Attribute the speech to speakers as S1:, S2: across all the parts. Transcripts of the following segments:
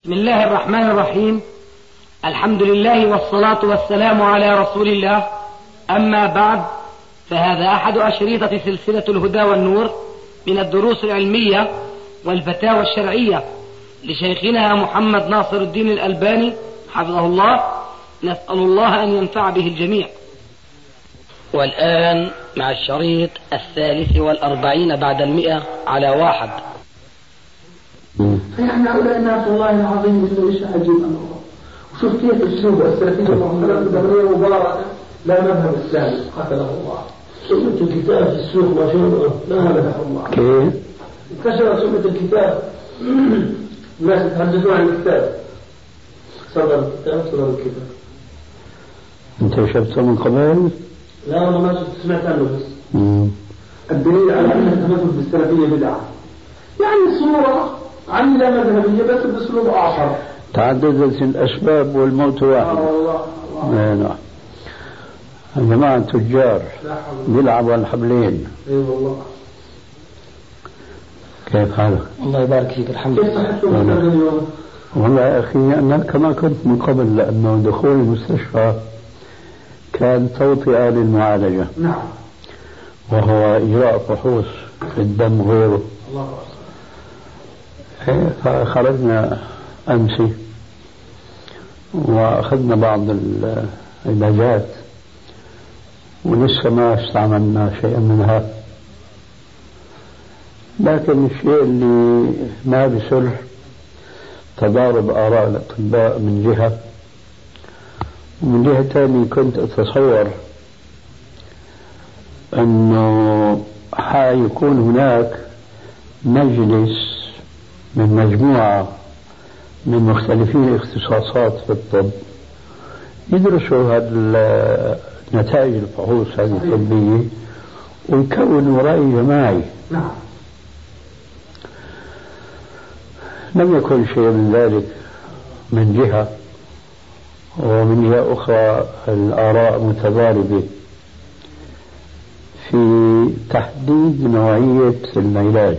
S1: بسم الله الرحمن الرحيم. الحمد لله والصلاة والسلام على رسول الله. أما بعد، فهذا أحد أشريطة سلسلة الهدى والنور من الدروس العلمية والفتاوى الشرعية لشيخنا محمد ناصر الدين الألباني حفظه الله. نسأل الله أن ينفع به الجميع. والآن مع الشريط 43 بعد 100 على 1.
S2: فنحن هؤلاء الناس والله العظيم مثل إيش عجيب أمره. وشوف كيف السوق السلفية المحمدية مباركة لا مذهب الثاني قتله الله. سنة الكتاب في السوق ما شاء الله لا مذهب الله. كيف؟ انتشر سنة الكتاب. الناس يتحدثون عن الكتاب. صدر الكتاب.
S3: أنت شفته من قبل؟
S2: لا والله ما شفت، سمعت عنه بس. الدليل على أن التمسك بالسلفية بدعة. يعني صورة عن لا مذهبية بس بأسلوب آخر.
S3: تعددت الأسباب والموت واحد. نعم. جماعة تجار بيلعبوا على الحبلين.
S2: اي والله.
S3: كيف حالك؟
S1: الله يبارك فيك. الحمد لله.
S2: كيف صحتكم اليوم؟
S3: والله يا أخي أنا كما كنت من قبل، لأنه دخول المستشفى كان توطئة للمعالجة.
S2: نعم.
S3: وهو إجراء فحوص في الدم وغيره.
S2: الله
S3: أكبر. فخرجنا أمس وأخذنا بعض العلاجات ولسه ما استعملنا شيئا منها، لكن الشيء اللي ما بسر تضارب آراء الأطباء من جهة، ومن جهة ثانية كنت أتصور أنه حيكون هناك مجلس من مجموعة من مختلفين الاختصاصات في الطب يدرسوا نتائج الفحوص هذه الطبية ويكونوا رأي جماعي.
S2: نعم.
S3: لم يكن شيء من ذلك من جهة، ومن جهة أخرى الآراء متضاربة في تحديد نوعية العلاج.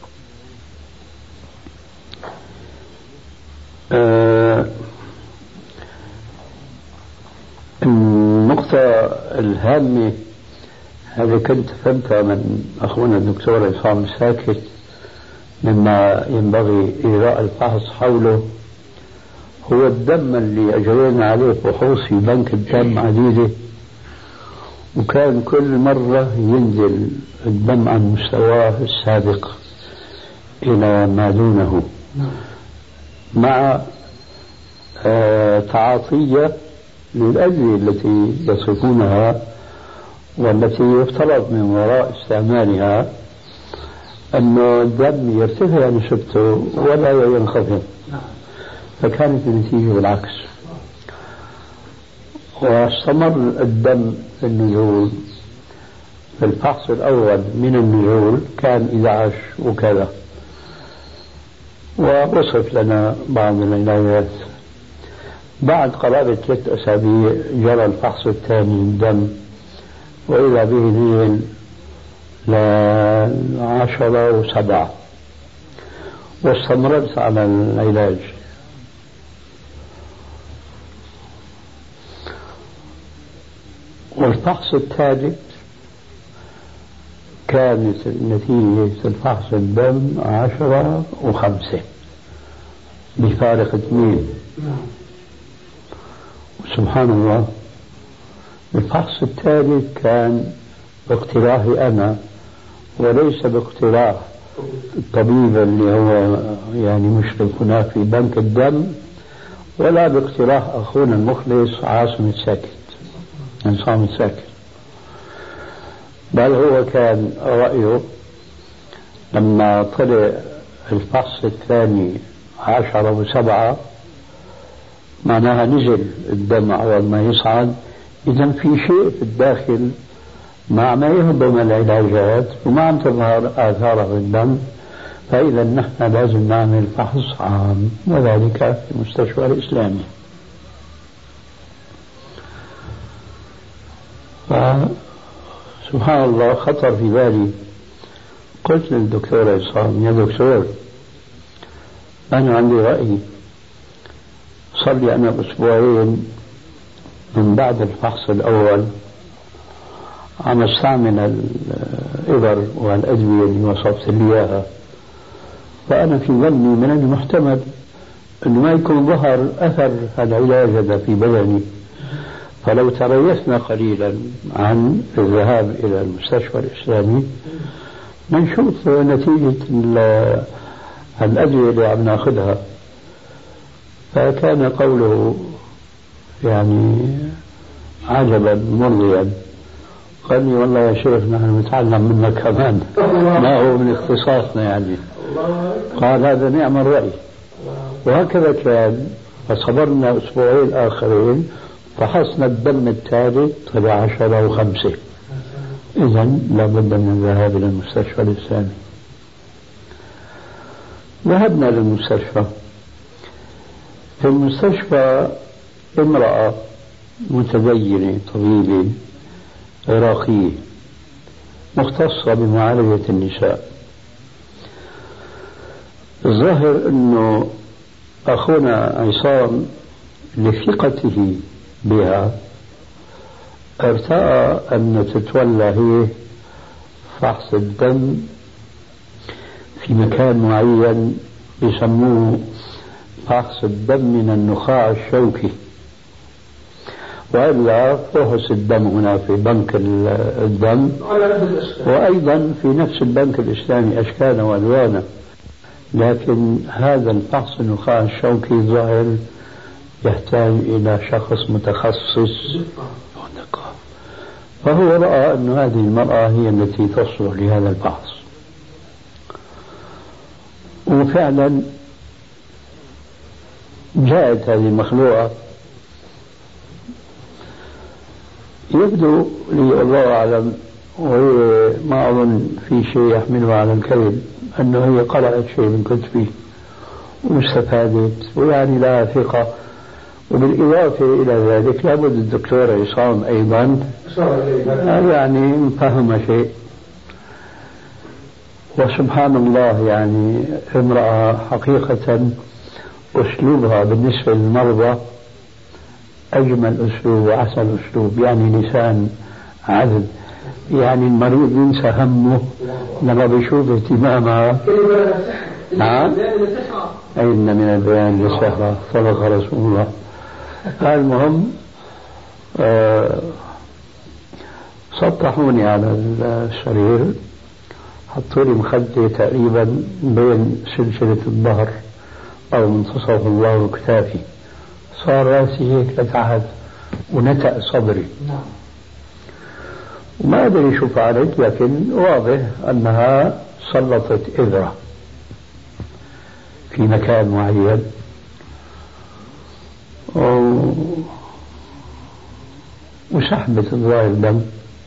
S3: النقطة الهامة هذه كنت فهمتها من أخونا الدكتور عصام الساكت مما ينبغي إجراء الفحص حوله، هو الدم اللي أجرينا عليه فحوص في بنك الدم عديدة، وكان كل مرة ينزل الدم عن مستواه السابق إلى ما دونه، مع تعاطية للأدوية التي يصفونها والتي يفترض من وراء استعمالها أنه الدم يرتفع نسبته ولا ينخفض، فكانت النتيجة بالعكس. واستمر الدم في النزول. في الفحص الأول من النزول كان 11 وكذا، ووصف لنا بعض العلاجات. بعد قرابة 3 أسابيع جرى الفحص الثاني للدم، وإذا به نزل ل10 و7، واستمرت على العلاج. والفحص الثالث كانت نتيجة الفحص الدم 10 و5 بفارق 2. سبحان الله. الفحص الثالث كان باقتراحي أنا وليس باقتراح الطبيب اللي هو يعني مشرف هناك في بنك الدم، ولا باقتراح أخونا المخلص عاصم الساكت، بل هو كان رأيه لما طلع الفحص الثاني 10 و7 معناها نزل الدم أول ما يصعد، إذا في شيء في الداخل مع ما يهضم العلاجات وما عم تظهر آثارها في الدم، فإذا نحن لازم نعمل فحص عام، وذلك في المستشفى الإسلامي. سبحان الله خطر في بالي، قلت للدكتور عصام: يا دكتور، أنا عندي رأي صار لي أنا أسبوعين من بعد الفحص الأول عم استعمل الإبر والأدوية اللي وصفت لي إياها، فأنا في ظني من المحتمل أنه ما يكون ظهر أثر العلاج هذا في بدني. فلو تريثنا قليلا عن الذهاب إلى المستشفى الإسلامي نشوف نتيجة الأدوية اللي عم ناخذها. فكان قوله يعني عجبا مرضيا. قال لي والله يا شيخ نحن نتعلم منك كمان، ما هو من اختصاصنا يعني. قال هذا نعم الرأي. وهكذا كان. فصبرنا أسبوعين آخرين، فحصنا الدم الثالث طلع 10 و5. إذن لابد من الذهاب إلى المستشفى الإسلامي. ذهبنا للمستشفى. في المستشفى امرأة متدينة طبيبة عراقية مختصة بمعالجة النساء. الظاهر أنه أخونا عصام لثقته بها ارتأى أن تتولى هي فحص الدم في مكان معين يسموه فحص الدم من النخاع الشوكي، وإلا فحص الدم هنا في بنك الدم، وأيضا في نفس البنك الإسلامي أشكالا وألوانا. لكن هذا الفحص النخاع الشوكي ظاهر يحتاج إلى شخص متخصص، فهو رأى أن هذه المرأة هي التي تصلح لهذا الفحص. وفعلا جاءت هذه المخلوقة. يبدو لي الله أعلم، وهي ما أظن في شيء يحمله على الكذب، أنه هي قرأت شيء من كتبي واستفادت ويعني لها ثقة. وبالإضافة إلى ذلك لابد الدكتور عصام أيضا يعني فهم شيء. وسبحان الله يعني امرأة حقيقة أسلوبها بالنسبة للمرضى أجمل أسلوب وأحسن أسلوب، يعني لسان عذب، يعني المريض ينسى همه لما بيشوف اهتمامها. أين من البيان للسحرة صدق رسول الله. المهم سطحوني على السرير، حطوا لي مخدة تقريبا بين سلسلة الظهر أو منتصف الظهر وكتافي، صار راسي هيك لتحت ونتأ صدري. وما أدري شو فعلت، لكن واضح أنها سلطت إبرة في مكان معين وسحبت الظاهر دم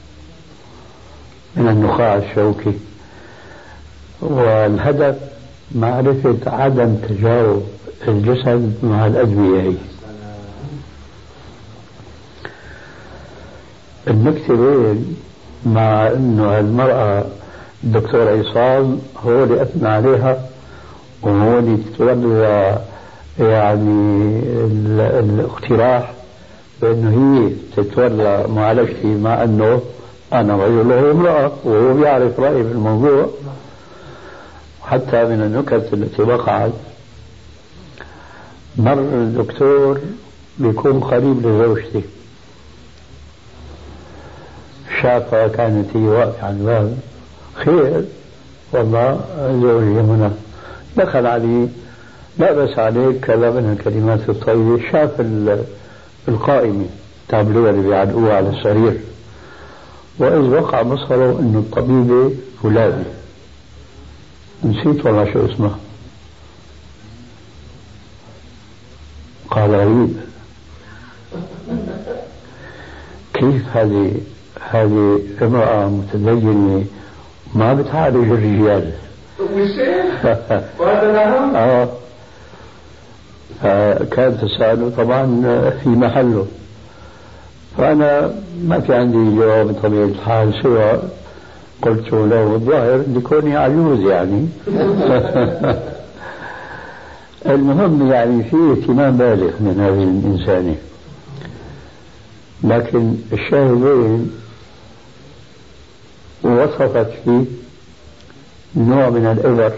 S3: من النخاع الشوكي. والهدف معرفة عدم تجاوب الجسد مع الأدوية. النكتة وين؟ مع أنه المرأة الدكتور عصام هو اللي أثنى عليها وهو اللي تتولى يعني الاقتراح بأنه هي تتولى معالجتي، مع أنه أنا رجل وهو امرأة وهو بيعرف رأيي في الموضوع. حتى من النكت التي وقعت، مر الدكتور بيكون قريب لزوجتي، شافها كانت هي واقفة على الباب، خير والله زوجي هنا، دخل عليه لا بس عليك كذا من الكلمات الطيبة. شاف القائمة تابلوه اللي بيعلقوه على السرير، وإذ وقع بصره أنه الطبيبة فلانة، نسيت والله شو اسمها. قال غريب، كيف هذه امرأة متدينة ما بتعالج الرجال. كان تسأله طبعا في محله، فأنا ما في عندي جواب بطبيعة الحال سوى قلت له الظاهر لكوني عجوز يعني. المهم يعني في اهتمام بالغ من هذه الإنسانة، لكن الشاهدين وصفت فيه نوع من الإبر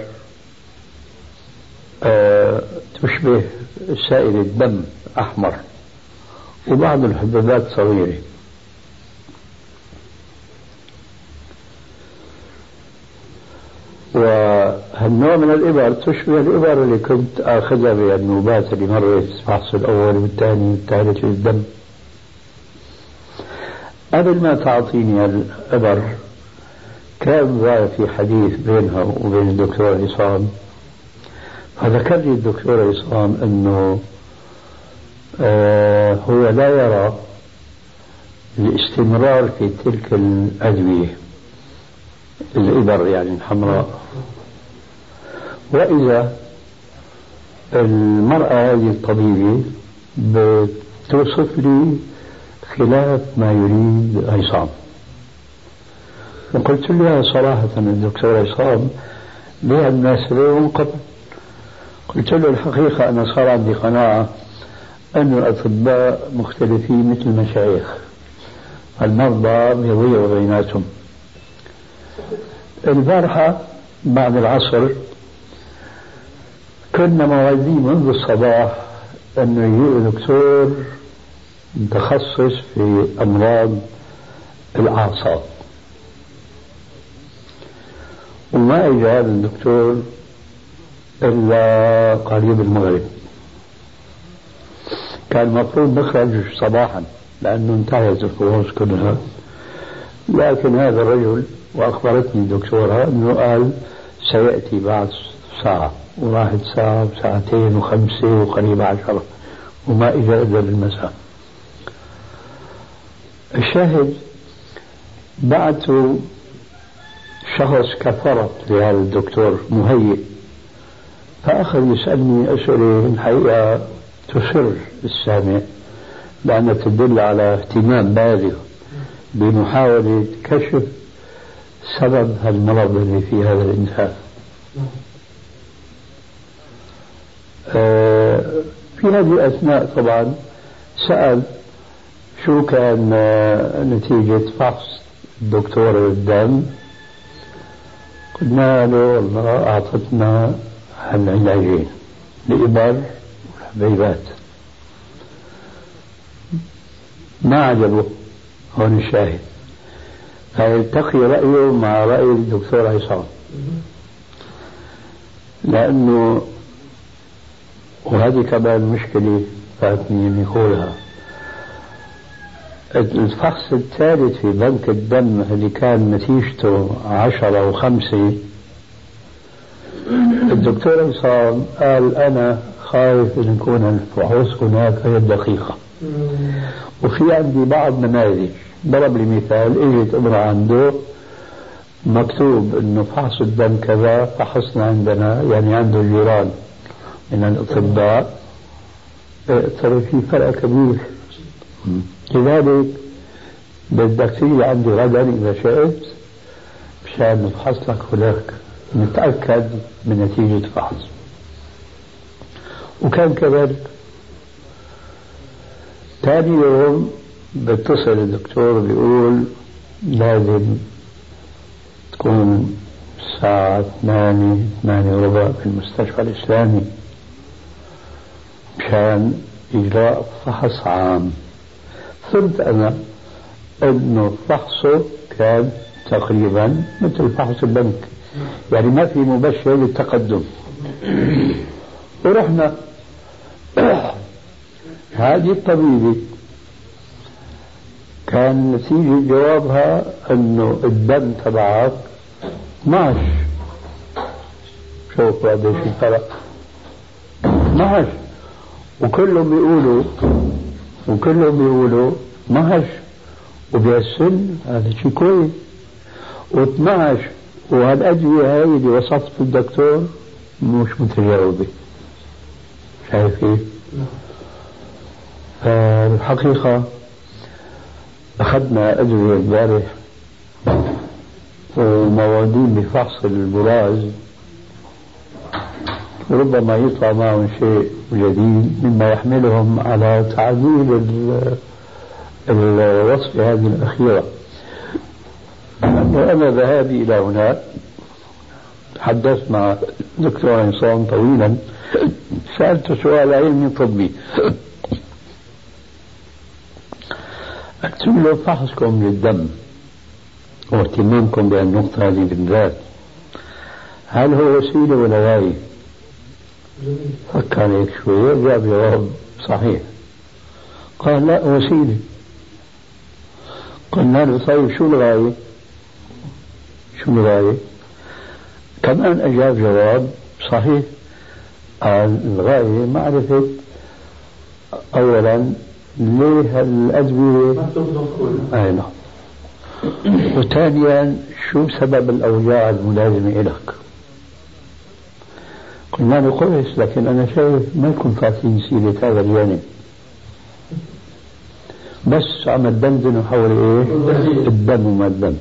S3: تشبه سائل الدم أحمر وبعض الحبوبات صغيرة. وهالنوع من الإبر تشبه الإبر اللي كنت آخذها بالنوبات اللي مرت الفحص الأول والثاني والثالث للدم. قبل ما تعطيني الإبر كان في حديث بينها وبين الدكتور عصام، فذكر لي الدكتور عصام أنه هو لا يرى الاستمرار في تلك الأدوية الإبر يعني الحمراء، وإذا المرأة هذه الطبيبة بتوصف لي خلاف ما يريد عصام. وقلت له صراحة الدكتور عصام لها الناس من قبل، قلت له الحقيقة أنا صار عندي قناعة أن الأطباء مختلفين مثل المشايخ، المرضى بيضيعوا بيناتهم. البارحة بعد العصر كنا موعدين منذ الصباح أنه يجي دكتور متخصص في أمراض الأعصاب، وما إجا هذا الدكتور إلا قريب المغرب. كان المفروض نخرج صباحا لأنه انتهت الفحوص كلها، لكن هذا الرجل وأخبرتني الدكتورة أنه قال سيأتي بعد ساعة، وراحت ساعة وساعتين وخمسة وقريبة 10 وما إجا إلا بالمساء. الشاهد بعته شخص كفرت لهذا الدكتور مهيئ، فأخذ يسألني أسئلة الحقيقة تسر السامع، لأنها تدل على اهتمام بالغ بمحاولة كشف سبب المرض اللي في هذا الإنسان. في هذه الأثناء طبعا سأل شو كان نتيجة فحص الدكتور الدم. قلنا له والله أعطتنا العلاجين الإبر والحبيبات. ما عجبه، هون الشاهد، فيلتقي رأيه مع رأي الدكتور عصام، لأنه وهذه كمان مشكلة فاتني أن يقولها. الفحص الثالث في بنك الدم اللي كان نتيجته 10 و5، الدكتور عصام قال أنا خايف أن يكون الفحوص هناك غير دقيقة، وفي عندي بعض نماذج. ضرب لي مثال، اجت امرأة عنده مكتوب انه فحص الدم كذا، فحصنا عندنا يعني عنده الجيران من الأطباء، ترى في فرق كبير. لذلك بدك تيجي عندي غدا إذا شئت مشان نفحص لك هناك نتأكد من نتيجة فحص. وكان كذلك. ثاني يوم بتصل الدكتور بيقول لازم تكون الساعة 8:15 في المستشفى الإسلامي مشان إجراء فحص عام. فهمت أنا أنه فحصه كان تقريبا مثل فحص البنك، يعني ما في مبشر للتقدم. ورحنا هذه الطبيبة كان نتيجة جوابها أنه الدم تبعك 12. شوف قديش الفرق، 12. وكلهم بيقولوا 12 وبيسن هذا شيء كويس، و12 وهالأدوية هاي اللي وصفت الدكتور مش متجاوبة. شايف كيف؟ فالحقيقة أخذنا أدوية البارح وموادين بفحص البراز، وربما يطلع معهم شيء جديد مما يحملهم على تعديل الوصف هذه الأخيرة. وأنا ذهابي إلى هناك تحدثت مع دكتور عصام طويلا، سألت سؤال علمي طبي، قلت له فحصكم للدم واهتمامكم بهالنقطة هذه بالذات هل هو وسيلة ولا غاية؟ فكر هيك شوية جاب جواب صحيح، قال لا وسيلة. قلنا له طيب شو الغاية؟ شو الغاية؟ كمان أجاب جواب صحيح، قال الغاية معرفة أولا ليه الأدوية أي نعم، وثانيا شو سبب الأوجاع الملازمة لك. قلنا له كويس، لكن أنا شايف ما يكون تعطيني سيرة هذا الجانب، بس عم تدندن حول إيه؟ الدم وما الدم.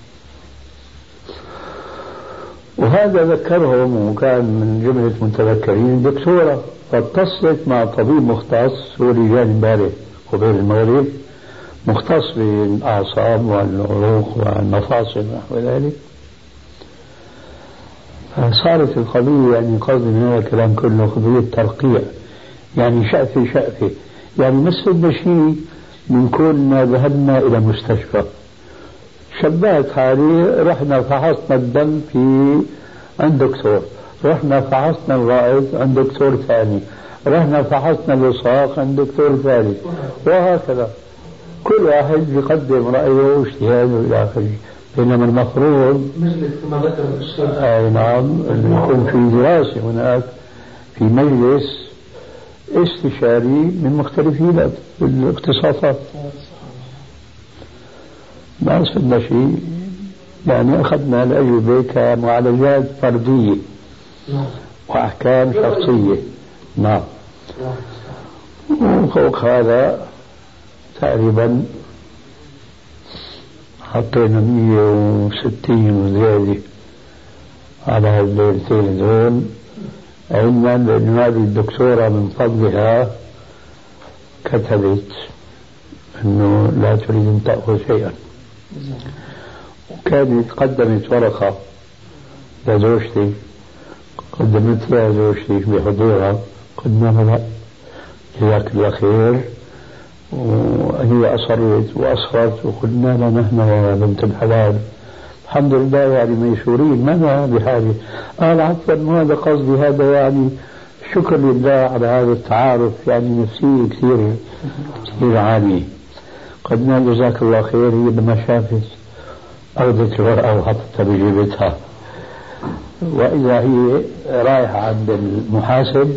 S3: وهذا ذكرهم، وكان من جملة متذكرين دكتورة فاتصلت مع طبيب مختص، هو اللي جاني امبارح قبيل المغرب، مختص بالأعصاب والعروق والمفاصل ونحو ذلك. فصارت القضية يعني قصدي من هذا الكلام كله قضية ترقيع، يعني شقفة يعني مثل شيء من كنا ذهبنا إلى مستشفى، شبهت حالي، رحنا فحصنا الدم عند دكتور، رحنا فحصنا الغائط عند دكتور ثاني، رحنا فحصنا الوساق عند دكتور ثالث، وهكذا كل واحد يقدم رأيه واجتهاده إلى آخره. بينما المفروض أي نعم يكون في دراسة هناك في مجلس استشاري من مختلفين الاختصاصات. ما أصلنا شيء، يعني أخذنا الأجوبة كمعالجات فردية وأحكام شخصية. نعم. وفوق هذا تقريبا حطينا 160 وزيادة على هالليلتين دول، علما بأن هذه الدكتورة من فضلها كتبت أنه لا تريد أن تأخذ شيئا، وكانت قدمت ورقة لزوجتي، قدمتها زوجتي بحضورها، قلنا لها لا جزاك الله خير، وهي أصرت وأصرت، وقلنا لها نحن يا بنت الحلال الحمد لله يعني ميسورين ما بحاجة. قال عفوا هذا قصدي، هذا يعني شكر لله على هذا التعارف، يعني نفسي كثير عالي. قلنا جزاك الله خير. هي لما شافت أخذت الورقة وحطتها بجيبتها، وإذا هي رايحة عند المحاسب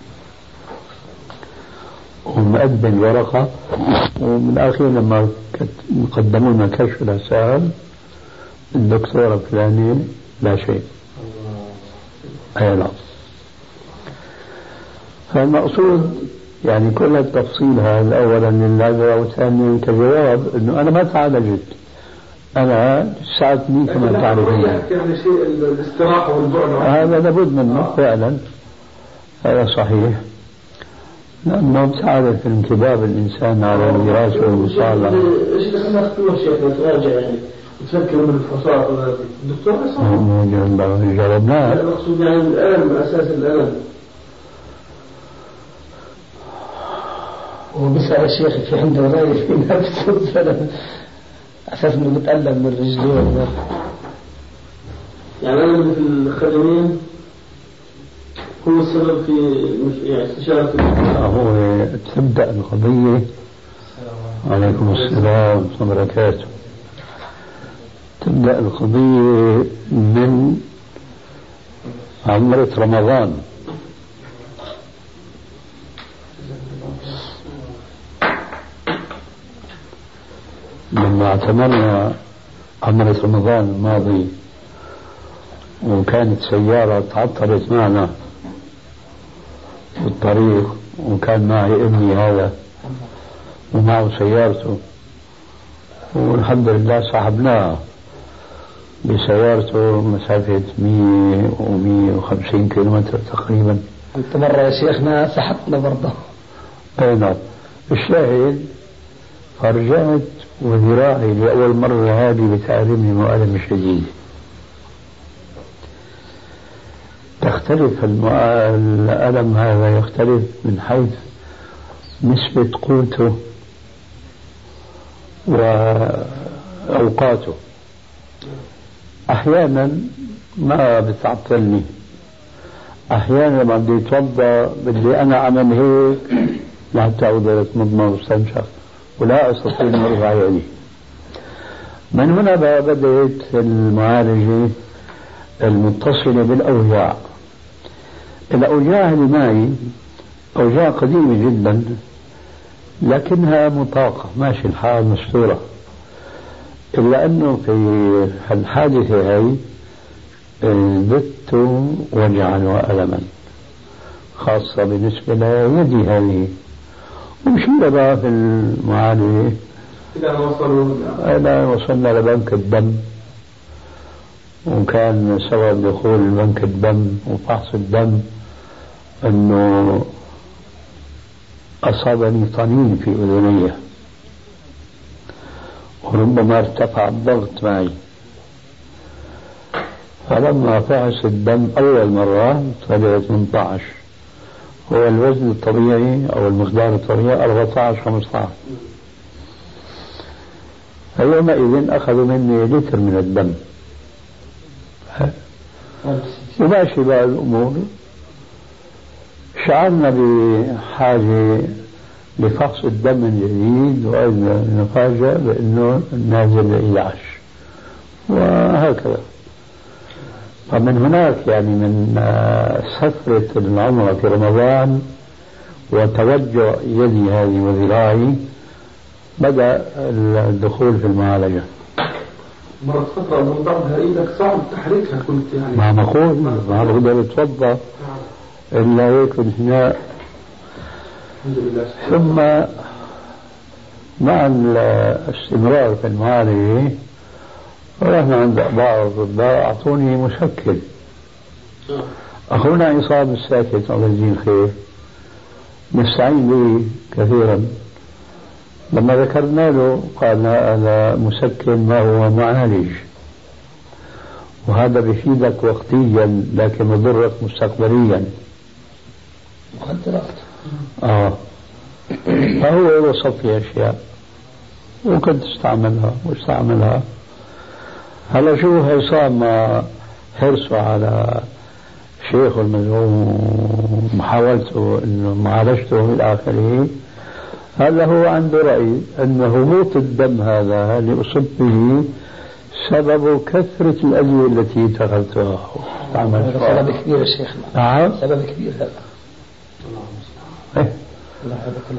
S3: ومقدم الورقة، ومن الأخير لما قدموا لنا كشف الحساب الدكتورة فلانية لا شيء. أي لا. فالمقصود يعني كل التفصيل هذا أولا لله، وثانيا كجواب أنه أنا ما تعالجت، أنا ساعدتني كما تعرفين.
S2: يعني شيء الاستراحة والبعد
S3: هذا لابد منه فعلا، هذا صحيح، لأنه تعرف انكباب الإنسان على الدراسة والمصالحة.
S2: إيش دخلنا اختبار شيخنا تراجع يعني تفكر من الفصاحة الدكتور عصام
S3: جربناه.
S2: المقصود يعني الألم، أساس الألم.
S1: وبسأل الشيخ في عنده رأي في نفسه فعلا أساس إنه بتألم من رجليه.
S2: يعني أنا في الخدمين هو السبب في يعني استشارة
S3: هو تبدأ القضية. عليكم السلام ورحمة الله وبركاته. تبدأ القضية من عمرة رمضان. لما اعتمرنا عمرة رمضان الماضي وكانت سيارة تعطلت معنا بالطريق، وكان معي ابني هذا ومعه سيارته، والحمد لله صاحبناها بسيارته مسافة 100 و 150 كيلومتر تقريبا.
S1: أنت مرة يا شيخنا سحبتنا برضه.
S3: أي نعم. الشاهد فرجعت وذراعي لأول مرة هذه بتعلمني مؤلم شديد. تختلف الألم هذا يختلف من حيث نسبة قوته وأوقاته. أحيانا ما بتعطلني، أحيانا لما بدي أتوضأ بدي أنا أعمل هيك لحتى أقدر أتمضمض واستنشق ولا أستطيع أن أرفع يدي. من هنا بدأت المعالجة المتصلة بالأوجاع. الأوجاع اللي معي أوجاع قديمة جدا لكنها مطاقة، ماشي الحال مستورة، إلا أنه في الحادثة هاي زدت وجعا وألما خاصة بالنسبة ليدي هذه. ومشينا بقى في المعالجة إلى وصلنا لبنك الدم، وكان سبب دخول بنك الدم وفحص الدم أنه أصابني طنين في أذني وربما ارتفع الضغط معي. فلما فحص الدم أول مرة طلع 18، هو الوزن الطبيعي أو المقدار الطبيعي 14-15. فيومئذ أخذوا مني لتر من الدم وماشي بقى الأمور. شعرنا بحاجة لفحص الدم من جديد، وإذا نفاجأ بأنه نازل 11 وهكذا. فمن هناك يعني من سفرة العمرة في رمضان وتوجع يدي هذه وذراعي بدأ الدخول في المعالجة.
S2: مرت فترة ضمضمها إيدك صعب تحريكها كنت يعني
S3: ما نقول ما بقدر أتوضأ إلا هيك انحناء. ثم مع الاستمرار في المعالجة رحنا عند بعض الأطباء أعطوني مسكن. أخونا عصام الساكت الله يجزيه الخير نستعين به كثيرا. لما ذكرنا له قال هذا مسكن ما هو معالج، وهذا بيفيدك وقتيا لكن يضرك مستقبليا.
S1: مخدرات.
S3: فهو وصف لي أشياء وكنت استعملها واستعملها. هلا شو عصام حرصه على شيخه المزعوم ومحاولته انه معالجته الى اخره. هذا هو عنده رأي أن هبوط الدم هذا اللي أصب به سبب كثرة الأدوية التي اتخذتها.
S1: هذا سبب كبير يا شيخنا.
S3: نعم
S1: سبب كبير هذا.
S2: الله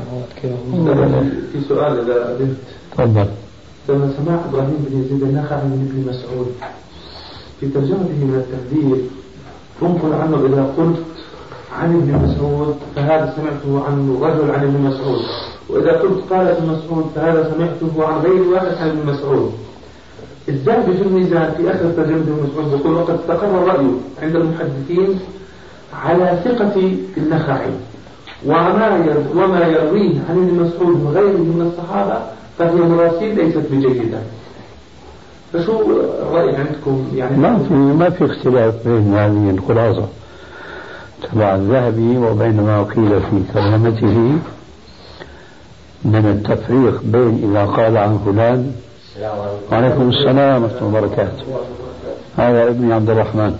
S2: في سؤال إذا قدرت.
S3: تفضل.
S2: لما سمع إبراهيم بن يزيد النخعي من ابن مسعود في ترجمته من التهذيب تنقل عنه إذا قلت عن ابن مسعود فهذا سمعته عن رجل عن ابن مسعود، وإذا قلت قال ابن مسعود فهذا سمعته عن غير واحد عن ابن مسعود. الذهبي في الميزان في آخر ترجمة ابن مسعود يقول وقد استقر الرأي عند المحدثين على ثقة النخعي وما يرويه عن ابن مسعود وغيره من الصحابة فهي مراسيل ليست بجيدة. فشو الرأي عندكم يعني؟
S3: ما في اختلاف بين هذه الخلاصة تبع الذهبي وبين ما قيل في ترجمته من التفريق بين إذا قال عن فلان. وعليكم السلام ورحمة الله وبركاته. هذا ابني عبد الرحمن.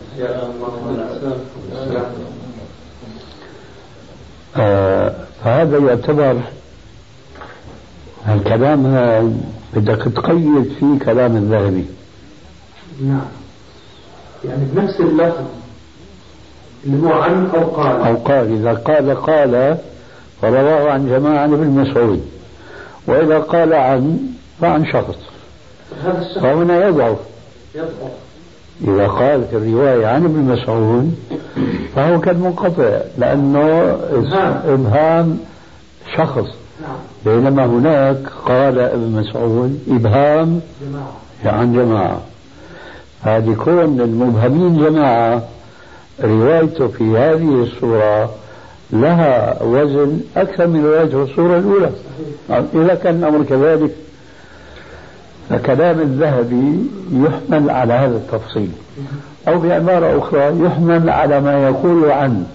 S3: فهذا يعتبر الكلام بدك تقيد فيه كلام الذهبي.
S2: نعم يعني بنفس اللفظ اللي هو عن أو قال.
S3: إذا قال فرواه عن جماعة عن ابن مسعود، وإذا قال عن فعن شخص فهنا يضعف. إذا قال في الرواية عن ابن مسعود فهو كان منقطع لأنه إبهام شخص، بينما هناك قال ابن مسعود إبهام عن جماعة. هذه كون المبهمين جماعة روايته في هذه الصورة لها وزن أكثر من روايته في الصورة الأولى. إذا كان الأمر كذلك فكلام الذهبي يحمل على هذا التفصيل، أو بعبارة أخرى يحمل على ما يقول عنه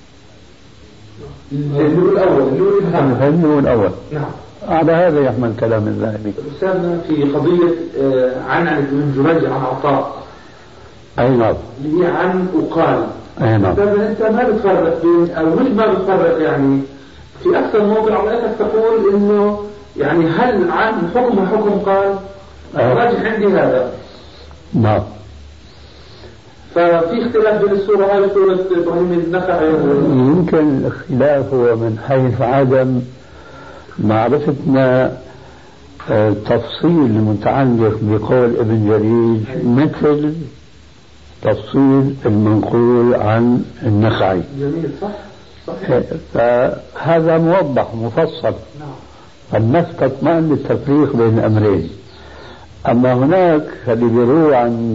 S3: الأول.
S2: نعم.
S3: على هذا يحمل كلام الذهبي.
S2: أستاذنا في قضية عن ابن جريج عن عطاء.
S3: أي نعم.
S2: اللي هي عن وقال.
S3: أي نعم.
S2: أنت ما بتفرق بين أو مش ما بتفرق يعني في أكثر موضع عليك تقول إنه يعني هل عن حكم قال راجح عندي هذا.
S3: نعم.
S2: ففي اختلاف بين السورة هذه وسورة إبراهيم النخعي.
S3: يمكن الاختلاف هو من حيث عدم معرفتنا تفصيل المتعلق بقول ابن جريج مثل تفصيل المنقول عن النخعي.
S2: جميل. صحيح.
S3: فهذا موضح مفصل.
S2: نعم.
S3: فالنفس تطمئن للتفريق بين الأمرين. أما هناك اللي بيروى عن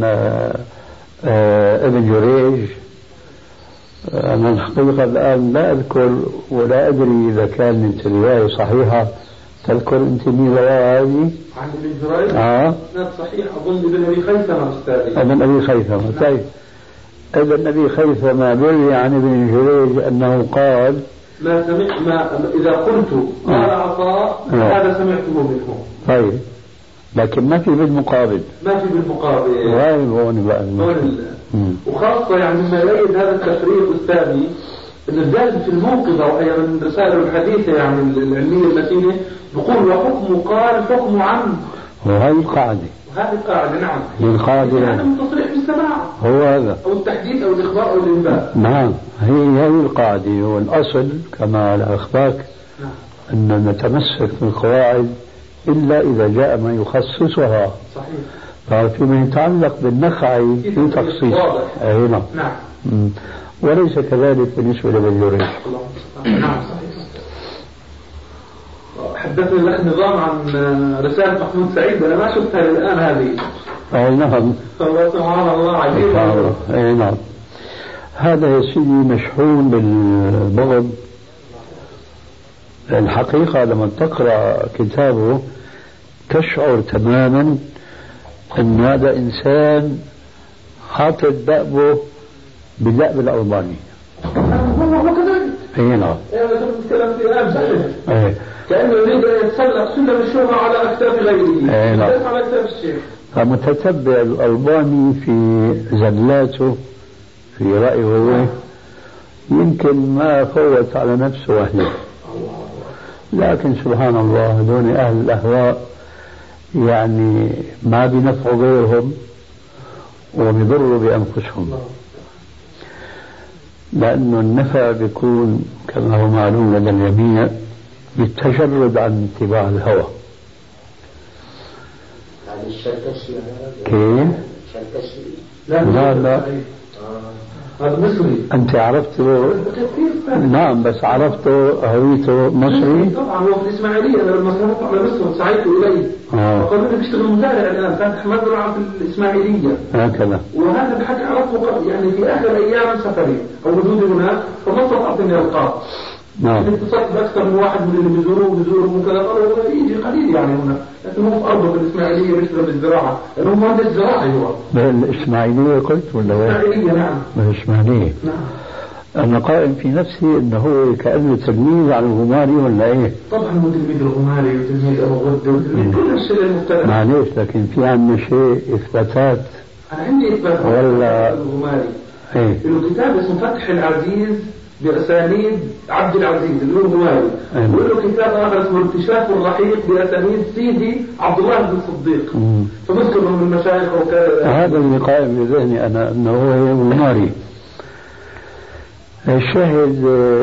S3: ابن جريج أنا الحقيقة الآن لا أذكر ولا أدري إذا كانت الرواية صحيحة. تذكر أنت مين رواية هذه؟
S2: عن ابن جريج؟
S3: نعم
S2: صحيح. أظن ابن أبي خيثمة أستاذي.
S3: ابن أبي خيثمة. طيب ابن أبي خيثمة بيروي عن ابن جريج أنه قال
S2: إذا قلت قال عطاء هذا سمعته منه.
S3: طيب لكن ما في بالمقابل.
S2: غايب
S3: هون بقى.
S2: وخاصة يعني مما يؤيد هذا التفريق أستاذي أن الدال في الموقظة وهي من رسائل الحديثة يعني العلمية المتينة يقول وحكم قال حكم عن.
S3: وهذه القاعدة.
S2: نعم.
S3: هي القاعدة.
S2: يعني التصريح بالسماع.
S3: هو هذا.
S2: أو التحديث أو الإخبار أو الإنباء.
S3: نعم. هي القاعدة. هو الأصل كما على أخبارك أن نتمسك بالقواعد إلا إذا جاء ما يخصصها.
S2: صحيح.
S3: فيما يتعلق بالنخعي في تخصيص. أي نعم. وليس كذلك بالنسبة لابن جريج.
S2: نعم صحيح. حدثني الأخ نظام عن رسالة محمود سعيد أنا ما شفتها الآن هذه.
S3: أي نعم.
S2: سبحان الله عجيب.
S3: أي نعم. هذا يا سيدي مشحون بالبغض. الحقيقة لما تقرأ كتابه تشعر تماما أن هذا إنسان حاطط دأبه بالدأب الألباني.
S2: هو كذلك.
S3: أي نعم.
S2: نتكلم في الآن صحيح. كأنه يريد أن يتسلق سلم الشهرة على أكتاف غيره.
S3: أي نعم.
S2: ليس على أكتاف الشيخ.
S3: فمتتبع الألباني في زلاته في رأيه هو يمكن ما فوت على نفسه وحده. لكن سبحان الله دون أهل الأهواء يعني ما بنفعوا غيرهم وبيضروا بأنفسهم. لأنه النفع بيكون كما هو معلوم لدى الجميع بالتجرد عن اتباع الهوى. كيف؟ لا
S2: هذا مصري.
S3: أنت عرفته؟ نعم بس عرفته هويته مصري؟
S2: طبعا هو في الإسماعيلية أنا لما سافرت على مصر وسعيت إليه وقال لي بيشتغل مزارع الآن فاتح مزرعة في الإسماعيلية
S3: هكذا.
S2: وهذا الحكي عرفته يعني في آخر أيام سفري أو وجودي هناك فما استطعت إني ألقاه.
S3: نعم.
S2: اتصلت بأكثر من واحد من اللي بيزوروه وكذا قالوا يجي قليل يعني هنا لكن هو في أرضه في الإسماعيلية بيشتغل بالزراعة لأنه مهندس زراعي هو.
S3: بالإسماعيلية قلت ولا وين؟
S2: الإسماعيلية نعم.
S3: بالإسماعيلية.
S2: نعم.
S3: أنا قائم في نفسي أنه هو كأنه تلميذ على الغماري ولا إيه؟
S2: طبعا هو تلميذ الغماري وتلميذ أبو غدة وتلميذ كل الشيء المختلف.
S3: معليش لكن في عندنا شيء إثباتات.
S2: أنا عندي إثباتات
S3: ولا
S2: الغماري.
S3: إيه؟
S2: إنه كتاب اسمه فتح العزيز بأسانيد عبد العزيز اللي هو الغماري. وله كتاب آخر اسمه اكتشاف الرحيق بأسانيد سيدي عبد الله بن الصديق. فمذكر من المشايخ وكذا.
S3: هذا اللي قائم بذهني أنا أنه هو الغماري. الشاهد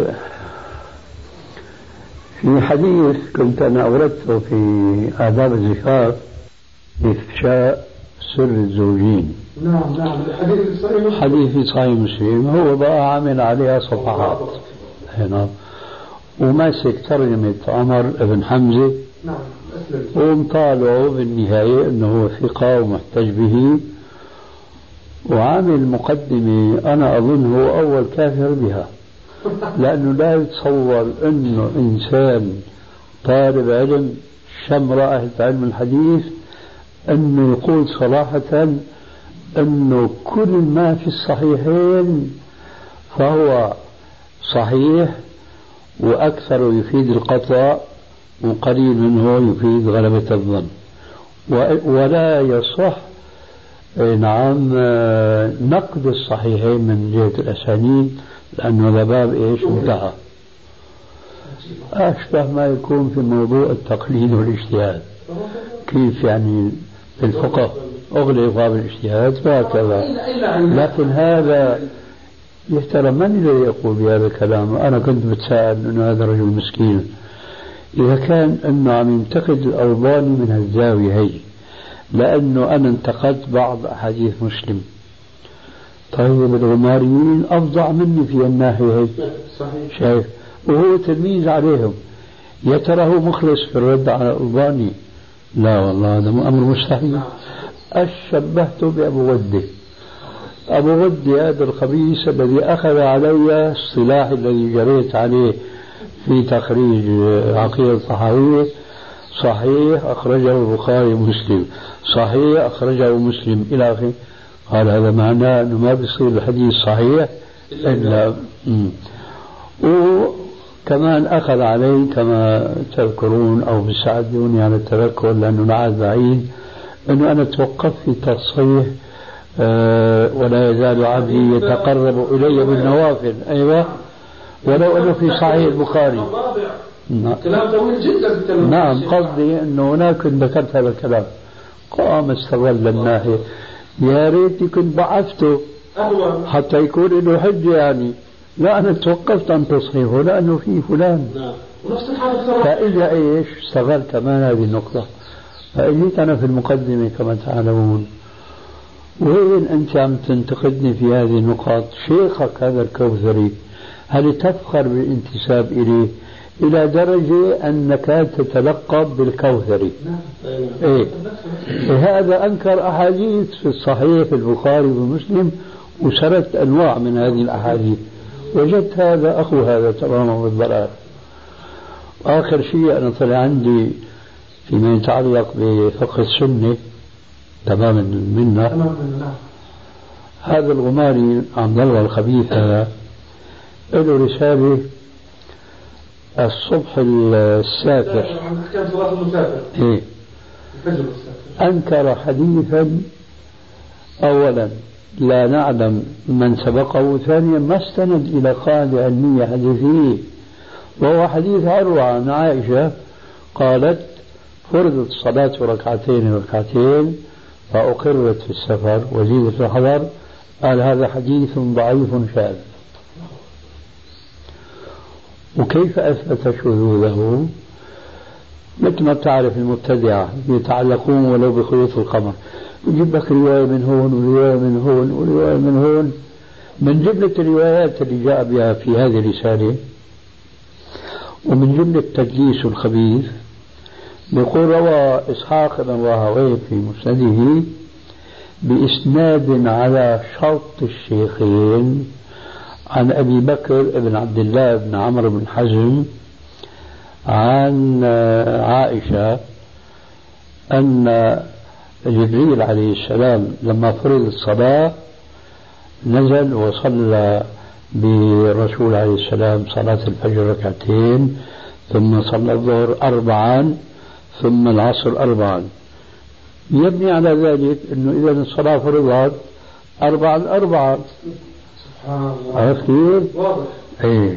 S3: في حديث كنت أنا أوردته في آداب الزفاف إفشاء سر الزوجين.
S2: نعم
S3: حديث في صحيح مسلم هو بقى عامل عليها صفحات هنا وماسك ترجمة عمر بن حمزة.
S2: نعم.
S3: ومطالعه بالنهاية أنه هو ثقة ومحتج به وعامل مقدمة أنا أظن هو أول كافر بها، لأنه لا يتصور أنه إنسان طالب علم شمرة علم الحديث أنه يقول صراحة أنه كل ما في الصحيحين فهو صحيح، وأكثر يفيد القطع وقليل منه يفيد غلبة الظن، ولا يصح نعم نقد الصحيحين من جهة الأسانيد، لأنه هذا باب انتهى. أشبه ما يكون في موضوع التقليد والاجتهاد، كيف يعني الفقه أغلق باب الاجتهاد وهكذا. لكن هذا يحترم، من الذي يقول بهذا الكلام؟ أنا كنت بتساءل أنه هذا رجل مسكين إذا كان أنه عم ينتقد الألباني من الزاوية هي، لأنه أنا انتقدت بعض أحاديث مسلم. طيب الغماريين أفظع مني في الناحية هي، شايف، وهو تلميذ عليهم، يا ترى هو مخلص في الرد على الألباني؟ لا والله هذا أمر مستحيل. أشبهته بأبو ودي. أبو ودي هذا الخبيث الذي أخذ علي الصلاح الذي جريت عليه في تخريج عقيدة الطحاوية، صحيح أخرجه البخاري ومسلم، صحيح أخرجه مسلم إلى آخره. قال هذا معناه أنه ما بيصير الحديث صحيح إلا وكمان أخذ علي كما تذكرون أو بيساعدوني على التذكر لأنه العهد بعيد، أنه أنا توقفت في تصحيح ولا يزال عبدي يتقرب إلي بالنوافل. أيوة، ولو أنه في صحيح البخاري.
S2: كلام طويل جدا.
S3: نعم، قصدي أنه هناك ذكرت هذا الكلام، قام استغل الناحية، يا ريتني كنت ضعفته حتى يكون له حجة يعني. لا، أنا توقفت عن تصحيحه لأنه فيه فلان. فإذا إيش استغل كمان هذه النقطة، فإجيت أنا في المقدمة كما تعلمون، وين أنت عم تنتقدني في هذه النقاط؟ شيخك هذا الكوثري هل تفخر بالانتساب إليه إلى درجة أنك تتلقب بالكوثري؟ إيه؟ هذا أنكر أحاديث في الصحيح في البخاري ومسلم، وسردت أنواع من هذه الأحاديث، وجدت هذا أخو هذا تماما بالضلال. آخر شيء أنا طلع عندي فيما يتعلق بفقه السنة تماما منا، هذا الغماري عبد الله الخبيث هذا له رسالة الصبح السافر، إيه؟ أنكر حديثا أولا لا نعلم من سبقه، ثانيا ما استند إلى قاعدة علمية حديثية، وهو حديث أروع عن عائشة قالت فرضت الصلاة ركعتين ركعتين فأقرت في السفر وزيدت في الحضر. قال هذا حديث ضعيف شاذ. وكيف أثبت شذوذه؟ مثل ما بتعرف المبتدعة يتعلقون ولو بخيوط القمر، يجيب لك رواية من هون ورواية من هون ورواية من هون. من جملة الروايات اللي جاء بها في هذه الرسالة ومن جملة تدليس الخبيث، يقول روى إسحاق بن راهويه في مسنده بإسناد على شرط الشيخين عن أبي بكر بن عبد الله بن عمرو بن حزم عن عائشة أن جبريل عليه السلام لما فرض الصلاة نزل وصلى بالرسول عليه السلام صلاة الفجر ركعتين، ثم صلى الظهر 4، ثم العصر 4. يبني على ذلك أنه إذا الصلاة فرضت 4 عرفت كيف؟ ايه.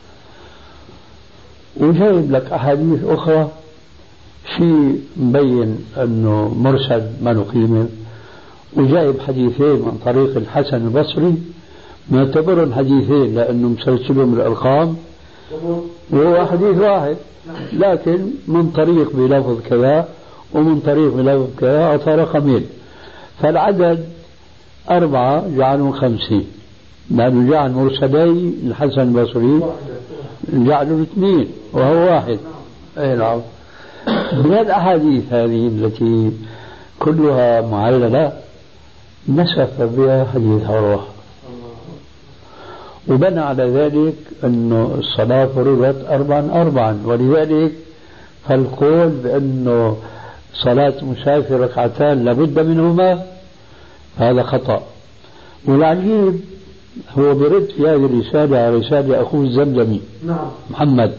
S3: وجايب لك أحاديث أخرى شيء مبين أنه مرسل ما نقيمه، وجايب حديثين من طريق الحسن البصري معتبرهم حديثين لأنه مسلسلهم الأرقام، وهو حديث واحد لكن من طريق بلفظ كذا ومن طريق بلفظ كذا أعطى رقمين، فالعدد 4 جعلوا 5، لأنه جعل مرسلي الحسن البصري جعلوا 2 وهو 1. أي نعم. من الأحاديث هذه التي كلها معللة نسف بها حديث عروة، وبنى على ذلك أنه الصلاة فرضت أربعا، ولذلك فالقول بأنه صلاة مسافر ركعتان لابد منهما هذا خطأ. والعجيب هو برد في هذه الرسالة على رسالة أخوه الزمزمي محمد.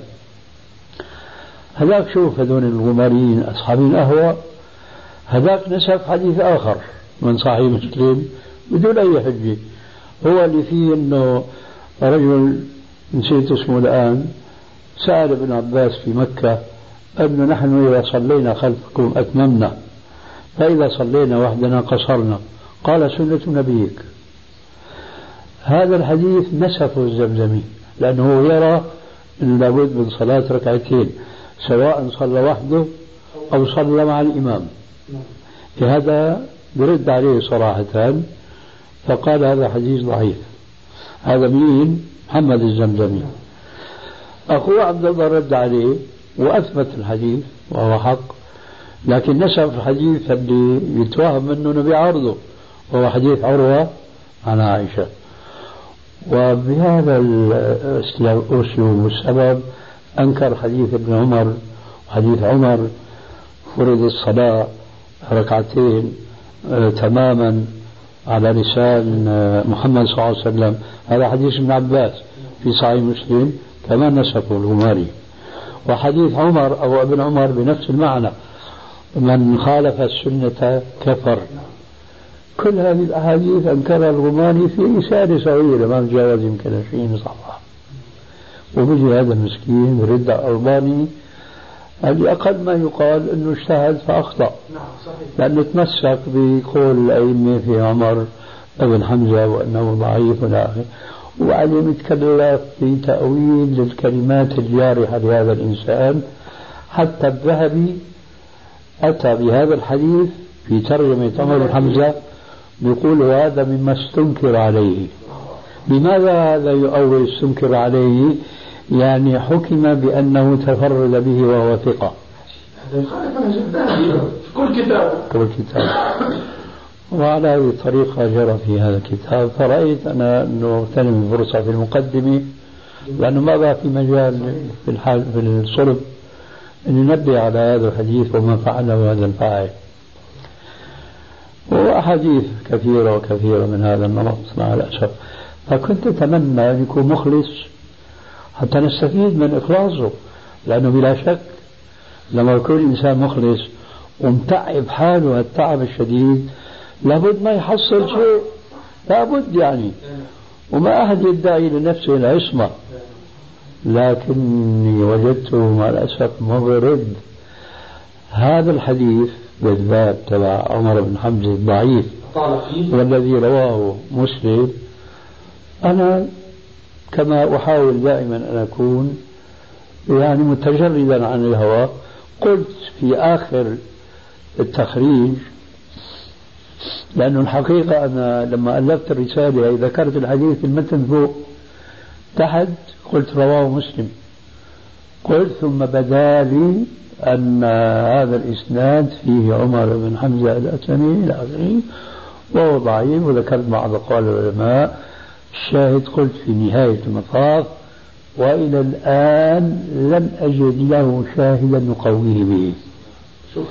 S3: هذاك شوف هذول الغماريين أصحاب الأهواء، هذاك نسف حديث آخر من صحيح مسلم بدون أي حجة، هو اللي فيه أنه رجل نسيت اسمه الآن سأل ابن عباس في مكة أنه نحن إذا صلينا خلفكم أتممنا، فإذا صلينا وحدنا قصرنا، قال سنة نبيك. هذا الحديث نسفه الزمزمي لأنه يرى أن لابد من صلاة ركعتين سواء صلى وحده أو صلى مع الإمام. هذا برد عليه صراحة فقال هذا حديث ضعيف. هذا مين؟ محمد الزمزمي. أخوه عبد الله رد عليه وأثبت الحديث وهو حق، لكن نسف الحديث اللي يتوهم أنه نبي عرضه وهو حديث عروة عن عائشة. وبهذا الأسلوب والسبب أنكر حديث ابن عمر وحديث عمر فرض الصلاة ركعتين تماما على لسان محمد صلى الله عليه وسلم. هذا حديث ابن عباس في صحيح مسلم كما نسبه الغماري. وحديث عمر أو ابن عمر بنفس المعنى من خالف السنة كفر. كل هذه الأحاديث أنكرها الغماري في رسالة صغيرة ما تجاوز يمكن 20 صفحة، وبيجي هذا المسكين برد ألباني اللي أقل ما يقال أنه اجتهد فأخطأ، لأنه تمسك بقول الأئمة في عمر ابن حمزة وأنه ضعيف إلى آخره، وبعدين يتكلف في تأويل للكلمات الجارحة لهذا الإنسان. حتى الذهبي أتى بهذا الحديث في ترجمة عمر بن حمزة يقول هذا مما استنكر عليه. لماذا هذا يؤول استنكر عليه؟ يعني حكم بأنه تفرد به وهو ثقة. كل كتاب. وعلى هذه الطريقة جرى في هذا الكتاب. فرأيت أنا أنه اغتنم الفرصة في المقدمة لأنه ما بقى في مجال في الصلب أن ننبه على هذا الحديث وما فعله هذا الفاعل. وأحاديث كثيرة وكثيرة من هذا النمط مع الأسف. فكنت أتمنى أن يكون مخلص حتى نستفيد من إخلاصه، لأنه بلا شك لما يكون إنسان مخلص ومتعب حاله التعب الشديد لابد ما يحصل شيء، لابد يعني. وما أحد يدعي لنفسه العصمة، لكني وجدته مع الأسف مغرد. هذا الحديث بالذات تبع عمر بن حمزة الضعيف والذي رواه مسلم، أنا كما أحاول دائما أن أكون يعني متجردا عن الهوى، قلت في آخر التخريج، لأنه الحقيقة أنا لما ألفت الرسالة ذكرت الحديث في المتن فوق، تحت قلت رواه مسلم، قلت ثم بدا لي أن هذا الإسناد فيه عمر بن حمزة الأسلمي إلى آخره وهو ضعيف، وذكرت بعض أقوال العلماء. الشاهد قلت في نهاية المطاف وإلى الآن لم أجد له شاهدا يقويه به.
S2: شوف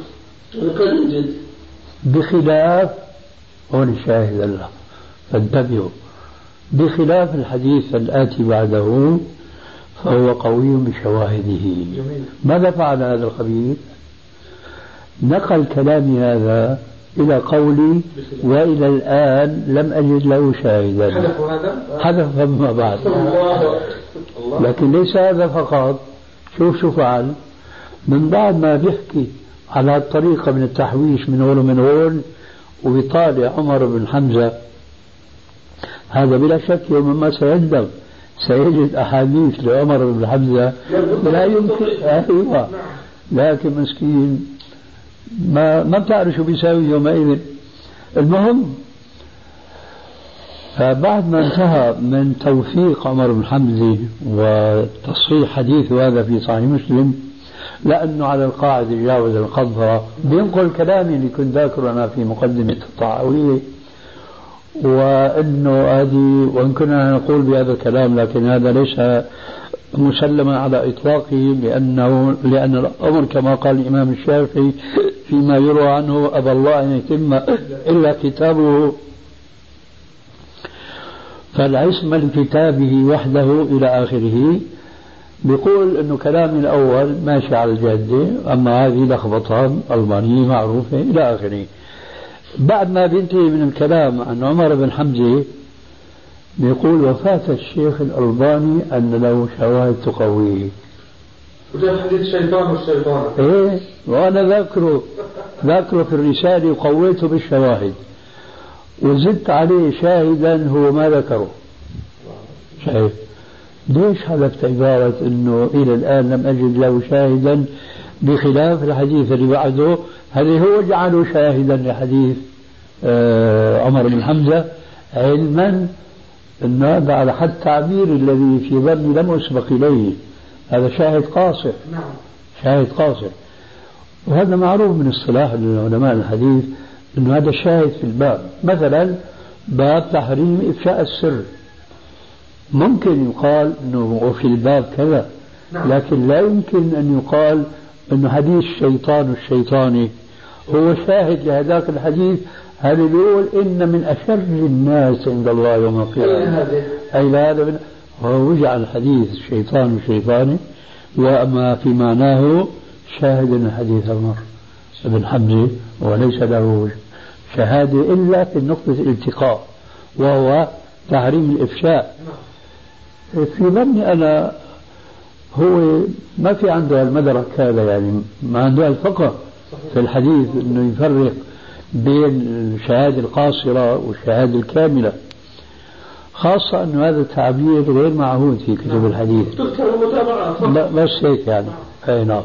S3: بخلاف هون الشاهد له، فانتبهوا، بخلاف الحديث الآتي بعده فهو قوي بشواهده. ماذا فعل هذا الخبيث؟ نقل كلامي هذا إلى قولي وإلى الآن لم أجد له شاهدا، حذف ما بعد. لكن ليس هذا فقط، شوف فعل من بعد ما بيحكي على الطريقة من التحويش من هون ومن هون وبيطالع عمر بن حمزة، هذا بلا شك يوم ما سيندم سيجد أحاديث لعمر بن حمزة لا يمكن. أيوة، لكن مسكين ما بتعرف شو بيساوي يومئذ. المهم، فبعد ما انتهى من توثيق عمر بن حمزة وتصحيح حديثه هذا في صحيح مسلم، لأنه على القاعدة جاوز القذرة، بينقل كلامي اللي كنت ذاكره أنا في مقدمة الطحاوية وأنه هذه، وإن كنا نقول بهذا الكلام لكن هذا ليس مسلما على إطلاقه، لأن الأمر كما قال الإمام الشافعي فيما يروى عنه أبى الله أن يتم إلا كتابه، فالعصمة لكتابه وحده إلى آخره. بيقول أنه كلامي الأول ماشي على الجادة، أما هذه لخبطة ألمانية معروفة إلى آخره. بعد ما بينتهي من الكلام عن عمر بن حمزة بيقول وفاة الشيخ الألباني أن له شواهد تقويه.
S2: وجاء حديث الشيطان والشيطان.
S3: إيه، وأنا ذاكره في الرسالة وقويته بالشواهد وزدت عليه شاهدا هو ما ذكره. شايف ليش حذفت عبارة أنه إلى الآن لم أجد له شاهدا بخلاف الحديث اللي بعده؟ هل هو جعله شاهدا لحديث عمر بن حمزة، علما أن هذا على حد تعبير الذي في ظني لم أسبق إليه، هذا شاهد قاصر. شاهد قاصر، وهذا معروف من اصطلاح العلماء الحديث أنه هذا شاهد في الباب. مثلا باب تحريم إفشاء السر، ممكن يقال أنه في الباب كذا، لكن لا يمكن أن يقال أنه حديث الشيطان والشيطاني هو شاهد لهذاك الحديث. هذا بيقول إن من أشر الناس عند الله يوم القيامة، أي هذا هو جعل الحديث الشيطان والشيطاني وما في معناه شاهد من حديث عمر بن حمزة، وليس له شهادة إلا في النقطة الالتقاء وهو تحريم الإفشاء. في ظني أنا هو ما في عنده المدرك هذا، يعني ما عنده الفقه في الحديث أنه يفرق بين الشهادة القاصرة والشهادة الكاملة، خاصة أن هذا التعبير غير معهود في كتب الحديث. لا بس هيك يعني. أي نعم.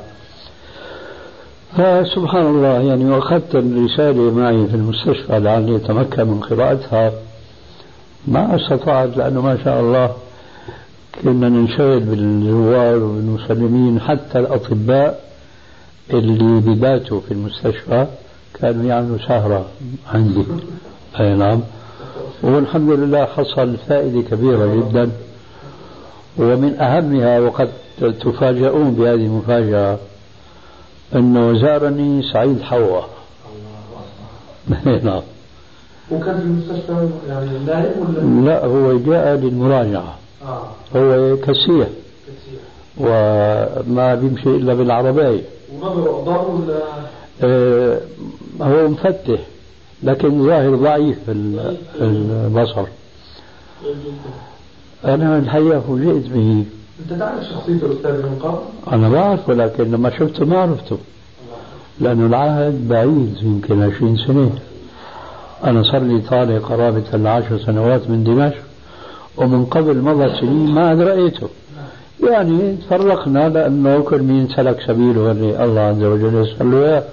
S3: فسبحان الله، يعني وأخذت الرسالة معي في المستشفى لعلي أتمكن من قراءتها، ما استطعت لأنه ما شاء الله كنا ننشغل بالزوار والمسلمين، حتى الأطباء اللي بباتوا في المستشفى كانوا يعملوا سهرة عندي. أي نعم. والحمد لله حصل فائدة كبيرة جدا، ومن أهمها وقد تفاجؤون بهذه المفاجأة أنه زارني سعيد حوا. نعم.
S2: وكان في المستشفى يعني نائم ولا؟
S3: لا، هو جاء للمراجعة. هو كسيح وما بيمشي إلا بالعربية.
S2: ونظره أضاء ولا؟
S3: هو مفتح لكن ظاهر ضعيف في البصر. أنا الحقيقة فوجئت به.
S2: أنت تعرف شخصية الأستاذ من قبل؟
S3: أنا بعرفه، لكن لما شفته ما عرفته، لأنه العهد بعيد يمكن 20 سنة. أنا صار لي طالع قرابة 10 سنوات من دمشق، ومن قبل مضى سنين ما عاد رأيته. يعني تفرقنا لأنه كل مين سلك سبيله اللي الله عز وجل يسأل له إياه.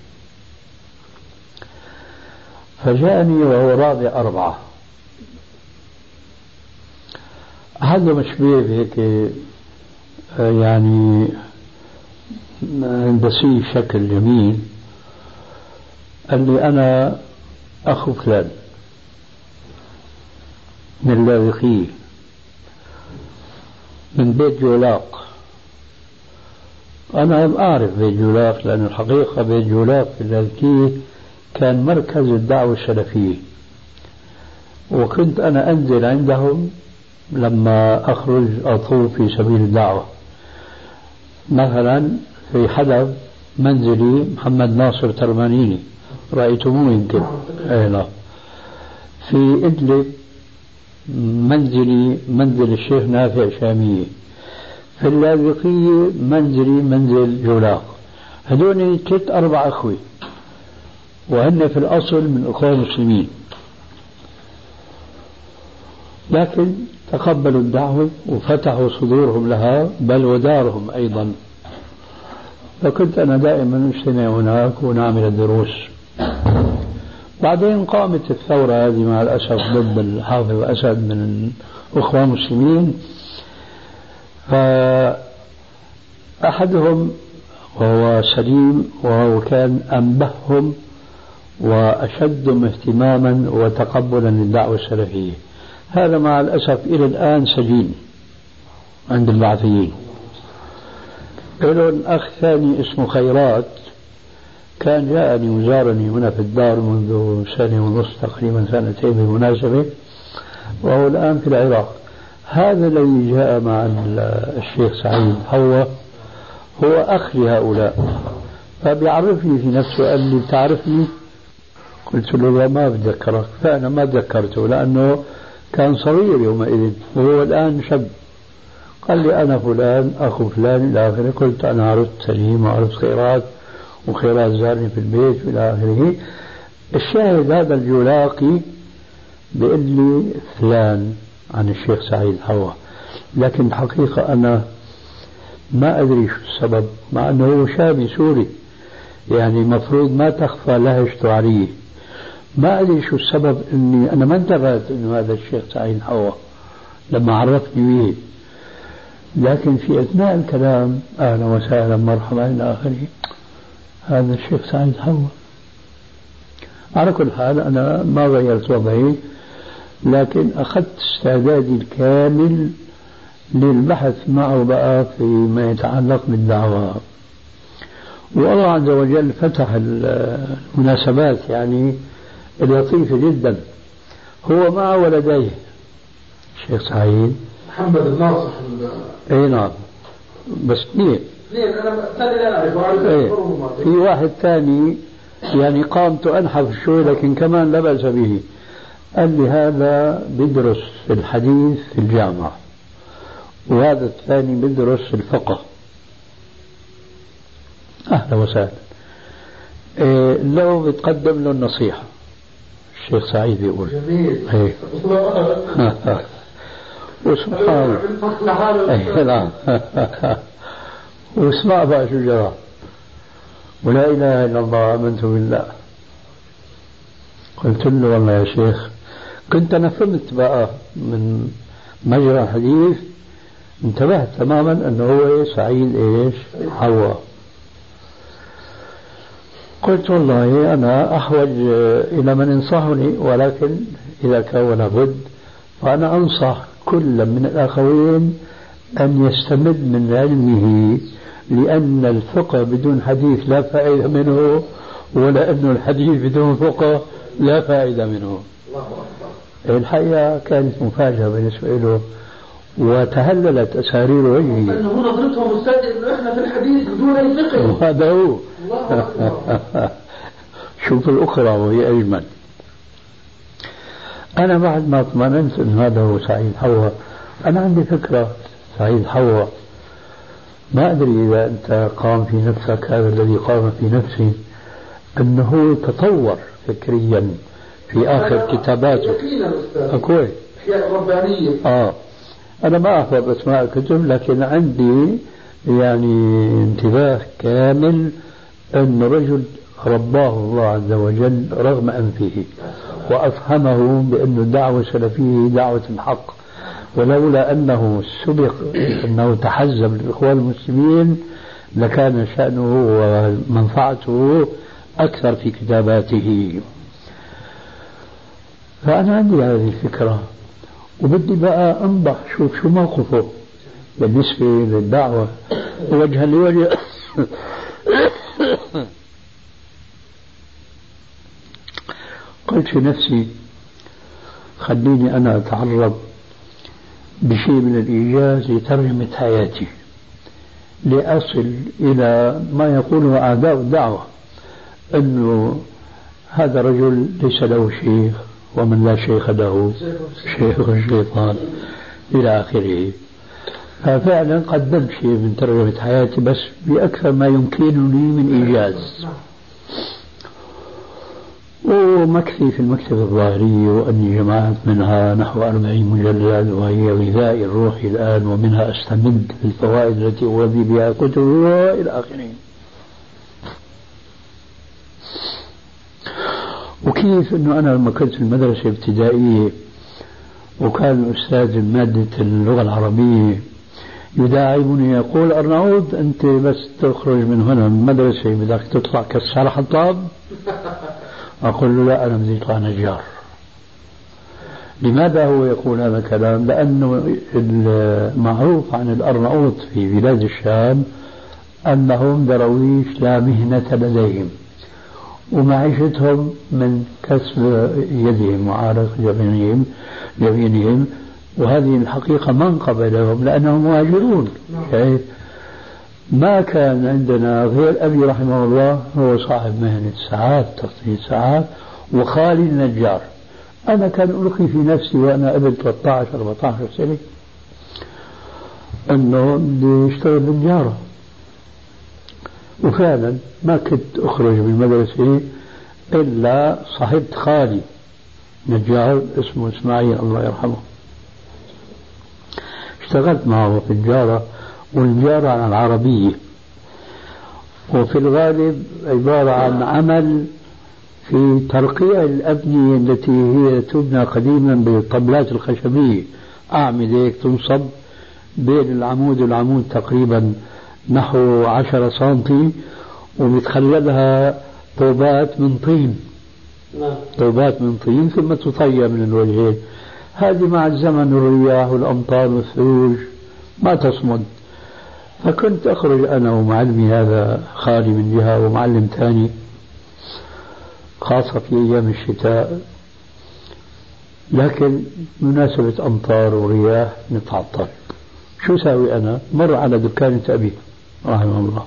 S3: فجاءني وهو رابع 4. هذا مشبيه بهيك يعني بسيط شكل جميل. قال لي أنا أخو فلان من اللاذقية من بيت جولاق. أنا أعرف بيت جولاق لأن الحقيقة بيت جولاق في اللاذقية كان مركز الدعوة السلفية، وكنت أنا أنزل عندهم لما أخرج أطوف في سبيل الدعوة. مثلا في حلب منزلي محمد ناصر ترمانيني، رأيتموه يمكن. لا. في إدلب منزلي منزل الشيخ نافع شامية. في اللاذقية منزلي منزل جولاق. هذول 3-4 أخوي، وهن في الأصل من أخوة المسلمين، لكن تقبلوا الدعوة وفتحوا صدورهم لها بل ودارهم أيضا. فكنت أنا دائما أجتمع هناك ونعمل الدروس. بعدين قامت الثورة هذه مع الأسف ضد الحافظ أسد من الأخوة المسلمين، فأحدهم وهو سليم وهو كان أنبههم وأشدهم اهتماما وتقبلا للدعوة السلفية. هذا مع الأسف إلى الآن سجين عند البعثيين. له أخ ثاني اسمه خيرات كان جاءني وزارني هنا في الدار منذ سنة ونصف تقريبا سنتين بالمناسبة، وهو الآن في العراق. هذا الذي جاء مع الشيخ سعيد هو أخ لهؤلاء، فبيعرفني في نفسه، قال لي بتعرفني؟ قلت له لا ما بتذكرك، فأنا ما تذكرته لأنه كان صغير يومئذ وهو الآن شاب. قال لي أنا فلان أخو فلان إلى آخره. قلت أنا عرفت سليم وعرفت خيرات، وخيرات زارني في البيت إلى آخره. الشاهد هذا الجولاقي بيقول لي فلان عن الشيخ سعيد حوا، لكن الحقيقة أنا ما أدري شو السبب، مع أنه هو شامي سوري يعني مفروض ما تخفى لهجته عليه. ما أدري شو السبب أني أنا ما انتبهت أنه هذا الشيخ سعيد حوا لما عرفني به، لكن في أثناء الكلام أهلا وسهلا مرحبا إلى آخره هذا الشيخ سعيد حوا. على كل حال أنا ما غيرت وضعي، لكن أخذت استعدادي الكامل للبحث معه بقى فيما يتعلق بالدعوة. والله عز وجل فتح المناسبات يعني لطيفة جدا. هو مع ولديه الشيخ سعيد
S2: محمد الناصح.
S3: اي نعم، بس اثنين.
S2: انا ثاني لا اعرف.
S3: في واحد ثاني يعني قامته انحف شوي لكن كمان لا بأس به. قال لي هذا بيدرس الحديث في الجامعة، وهذا الثاني بيدرس الفقه. أهلا وسهلا. لو بتقدم له النصيحة الشيخ سعيد يقول
S2: جميل.
S3: وسبحان الله. واسمع بقى شو جرى. ولا إله إلا الله آمنت بالله. قلت له والله يا شيخ كنت أنا فهمت بقى من مجرى الحديث، انتبهت تماما أنه هو سعيد إيش حوا. قلت والله أنا أحوج إلى من ينصحني، ولكن إذا كان لابد فأنا أنصح كل من الأخوين أن يستمد من علمه، لأن الفقه بدون حديث لا فائدة منه، ولا أن الحديث بدون فقه لا فائدة منه. الحقيقة كانت مفاجأة بالنسبة له وتهللت أسارير وجهه.
S2: أنه نظرتهم مستدعي أنه إحنا في الحديث بدون أي فقه.
S3: وهذا هو. شوف الأخرى وهي أجمل. أنا بعد ما اطمئننت أن هذا هو سعيد حوا، أنا عندي فكرة سعيد حوا، ما أدري إذا أنت قام في نفسك هذا الذي قام في نفسي، أنه تطور فكريا في آخر كتاباته. أكوي
S2: أشياء ربانية.
S3: أنا ما أحفظ أسماء الكتب، لكن عندي يعني انتباه كامل أن رجل رباه الله عز وجل رغم أنفه، وأفهمه بأن الدعوة السلفية دعوة الحق، ولولا أنه سبق أنه تحزب للإخوان المسلمين لكان شأنه ومنفعته أكثر في كتاباته. فأنا عندي هذه الفكرة، وبدي بقى أنضح شوف شو موقفه بالنسبة للدعوة وجها لوجه. قلت في نفسي خليني أنا أتعرض بشيء من الإيجاز لترجمة حياتي لأصل إلى ما يقوله أعداء الدعوة، أنه هذا رجل ليس له شيخ، ومن لا شيخ له شيخ الشيطان إلى آخره. ففعلا قدمت شيء من ترجمة حياتي بس بأكثر ما يمكنني من إيجاز، ومكثي في المكتبة الظاهرية، وأني جمعت منها نحو 40 مجلد، وهي غذاء الروح الآن، ومنها أستمد الفوائد التي أوذي بها كتب إلى آخره. وكيف أنه أنا لما كنت في المدرسة الابتدائية وكان الأستاذ مادة اللغة العربية يداعبني يقول أرناؤوط أنت بس تخرج من هنا من المدرسة بدك تطلع كسار حطاب. أقول له لا، أنا بدي أطلع نجار. لماذا هو يقول هذا الكلام؟ لأنه المعروف عن الأرناؤوط في بلاد الشام أنهم درويش لا مهنة لديهم، ومعيشتهم من كسب يدهم وعرق جبينهم، وهذه الحقيقة منقبة لهم لأنهم مهاجرون. ما كان عندنا غير أبي رحمه الله هو صاحب مهنة ساعات، تصنيع ساعات، وخالي النجار. أنا كان ألقي في نفسي وأنا ابن 13-14 سنة أنه بدي أشتغل بالنجارة، وفعلا ما كنت أخرج من المدرسة إلا صاحبت خالي نجار اسمه إسماعيل الله يرحمه، اشتغلت معه في النجارة، والنجارة عن العربية، وفي الغالب عبارة عن عمل في ترقيع الأبنية التي هي تبنى قديما بالطبلات الخشبية، أعمدة تنصب بين العمود والعمود تقريبا نحو 10 سنتي، وبتخللها طوبات من طين، طوبات من طين ثم تطيب من الوجهين. هذه مع الزمن والرياح والأمطار والثلوج ما تصمد. فكنت أخرج أنا ومعلمي هذا خالي من جهة ومعلم ثاني، خاصة في أيام الشتاء، لكن مناسبة أمطار ورياح نتعطل. شو ساوي أنا؟ مر على دكانة أبي رحمه الله،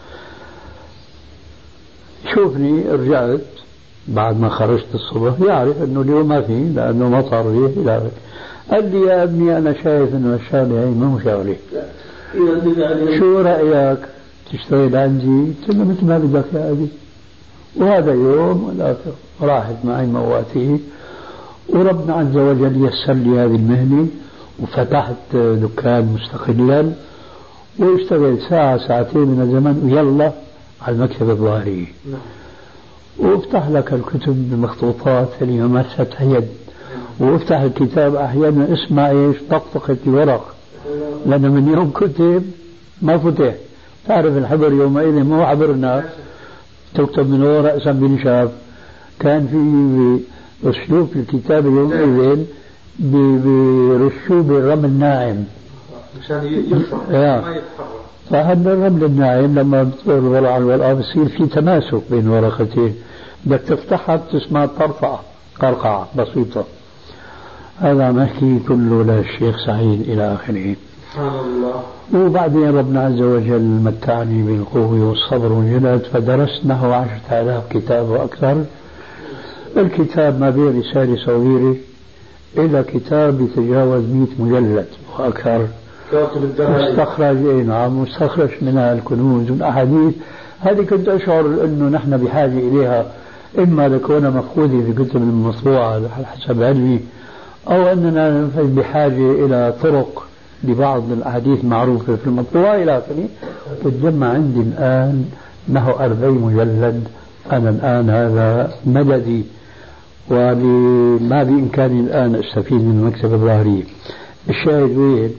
S3: شوفني رجعت بعد ما خرجت الصبح، يعرف أنه اليوم ما في لأنه مطر ريح إلى آخره. قال لي يا ابني أنا شايف أنه الشغلة هي مو شغلة، شو رأيك تشتغل عندي؟ قلت له مثل ما بدك يا أبي. وهذا يوم والآخر راحت معي مواتي، وربنا عز وجل يسر لي هذه المهنة، وفتحت دكان مستقلا، واشتغل ساعة ساعتين من الزمن ويلا على المكتب الظاهري، وافتح لك الكتب بمخطوطات اللي ممارستها يد، وافتح الكتاب أحيانا اسمع ايش طقطقة الورق، لأن من يوم كتب ما فتح. تعرف الحبر يومئذ مو حبرنا تكتب من ورق رأسا بنشاف، كان في أسلوب الكتاب يومئذ برشوه بالرمل الناعم
S2: عشان يفرق ما يتفرق.
S3: فهذا الرمل الناعم لما بتصير الورقة على الورقة بصير في تماسك بين ورقتين، بدك تفتحها بتسمع طرفعة قرقعة بسيطة. هذا نحكي كله للشيخ سعيد إلى آخره.
S2: سبحان الله.
S3: وبعدين ربنا عز وجل متعني بالقوة والصبر والجلد، فدرست نحو 10,000 كتاب وأكثر. الكتاب ما بين رسالة صغيرة إلى كتاب يتجاوز 100 مجلد وأكثر، مستخرج مستخرج منها الكنوز والأحاديث. هذه كنت أشعر أنه نحن بحاجة إليها، إما لكون مفقودة في كتب المطبوعة على حسب علمي، أو أننا بحاجة إلى طرق لبعض الأحاديث معروفة في المطبوعة إلى آخره. تتجمع عندي الآن نحو 40 مجلد. أنا الآن هذا مددي، وما بإمكاني الآن أستفيد من المكتبة الظاهرية. الشاهد وين؟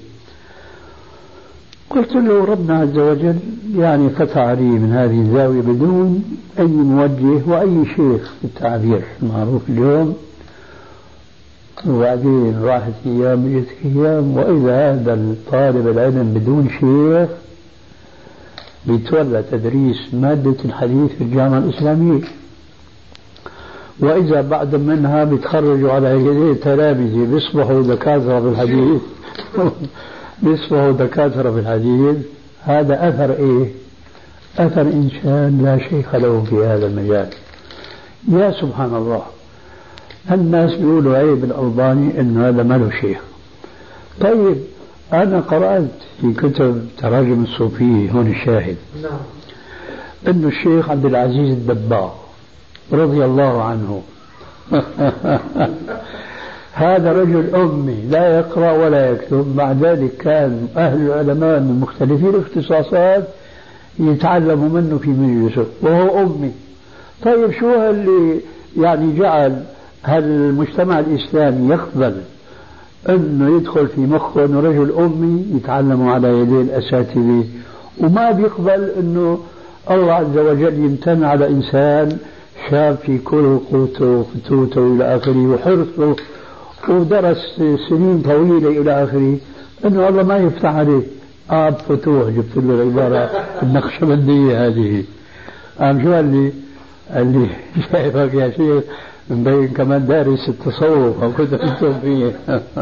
S3: قلت له ربنا عز وجل يعني فتح علي من هذه الزاوية بدون أي موجه وأي شيخ في التعبير المعروف اليوم. وبعدين راحت أيام جت أيام، وإذا هذا الطالب العلم بدون شيخ بيتولى تدريس مادة الحديث في الجامعة الإسلامية، وإذا بعد منها بيتخرجوا على يدي تلامذة بيصبحوا دكاترة بالحديث بيصبحوا دكاترة بالحديث. هذا أثر إيه؟ أثر إنسان لا شيخ له في هذا المجال. يا سبحان الله، الناس بيقولوا عيب الألباني إنه هذا ما له شيخ. طيب أنا قرأت في كتب تراجم الصوفية هون الشاهد إنه الشيخ عبد العزيز الدباغ رضي الله عنه هذا رجل أمي لا يقرأ ولا يكتب، مع ذلك كان أهل العلماء من مختلفين الاختصاصات يتعلموا منه في مجلسه وهو أمي. طيب شو اللي يعني جعل هالمجتمع الإسلامي يقبل أنه يدخل في مخه أنه رجل أمي يتعلموا على يدي الأساتذة، وما بيقبل أنه الله عز وجل يمتن على إنسان شاب في كل قوته وفتوته إلى آخره وحرصه ودرس سنين طويلة إلى آخره، أنه الله ما يفتح عليه. فتوح جبت له العبارة النقشبندية هذه. شو قال لي شايفك يا شيخ مبين كمان دارس التصوف أو كنت كنتم فيه.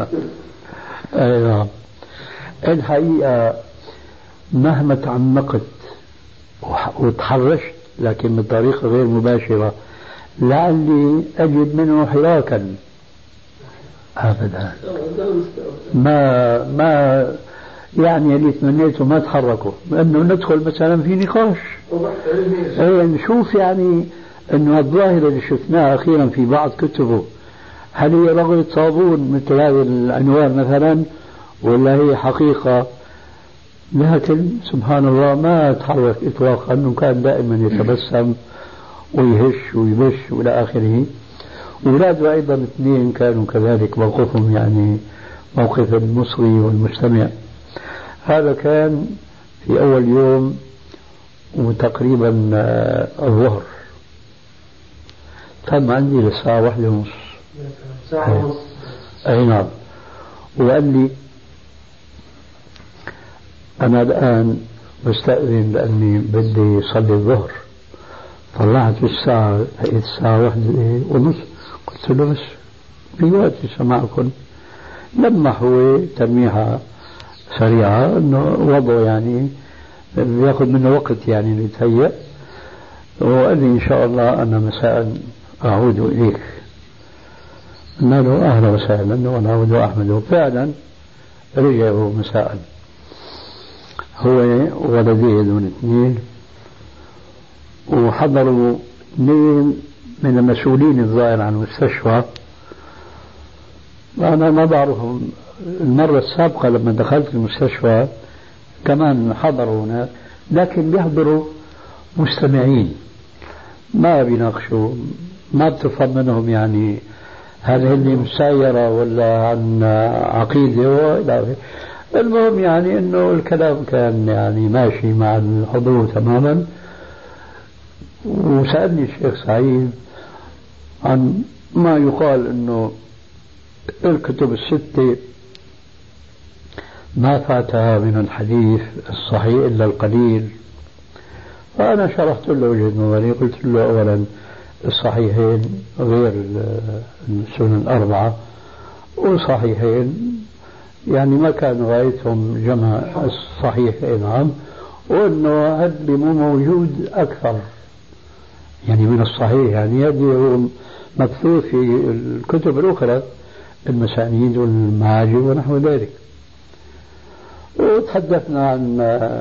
S3: أيوة. الحقيقة مهما تعمقت وتحرشت لكن بطريقة غير مباشرة لعلي أجد منه حراكا، أبدا ما يعني اللي تمنيته ما تحركوا، لأنه ندخل مثلا في نقاش نشوف يعني أنه الظاهرة اللي شفناها أخيرا في بعض كتبه هل هي رغبة صابون مثل هذا العنوان مثلا ولا هي حقيقة. لكن سبحان الله ما تحرك إطلاقا، أنه كان دائما يتبسم ويهش ويبش وإلى آخره. أولاده أيضا اثنين كانوا كذلك، موقفهم يعني موقف المصري والمستمع. هذا كان في أول يوم وتقريبا الظهر، تم عندي للساعة 1:30.
S2: ساعة ونص.
S3: أي نعم. وقال لي أنا الآن بستأذن لأني بدي صلي الظهر. طلعت في الساعة لقيت الساعة 1:30. قلت له بس بوقتي سمعكم. لما هو تلميحة سريعة أنه وضعه يعني بياخذ منه وقت يعني ليتهيأ، وقال لي إن شاء الله أنا مساء أعود إليك. قلنا له أهلا وسهلا ونعود أحمد. وفعلا رجعوا مساء هو ولديه دون اثنين، وحضروا اثنين من المسؤولين الظاهر عن المستشفى. أنا ما بعرفهم، المرة السابقة لما دخلت المستشفى كمان حضروا هنا، لكن بيحضروا مستمعين ما بيناقشوا، ما بتفهم منهم يعني هل هن مسايرة ولا عن عقيدة وإلى آخره. المهم يعني انه الكلام كان يعني ماشي مع الحضور تماما. وسألني الشيخ سعيد عن ما يقال انه الكتب الستة ما فاتها من الحديث الصحيح الا القليل. فانا شرحت له وجهة نظري، قلت له اولا الصحيحين غير السنن الأربعة، وصحيحين يعني ما كان غايتهم جمع الصحيح نعم، وانه هذا اللي مو موجود اكثر يعني من الصحيح، يعني هذا هو مبثوث في الكتب الاخرى المسانيد والمعاجم ونحو ذلك. وتحدثنا عن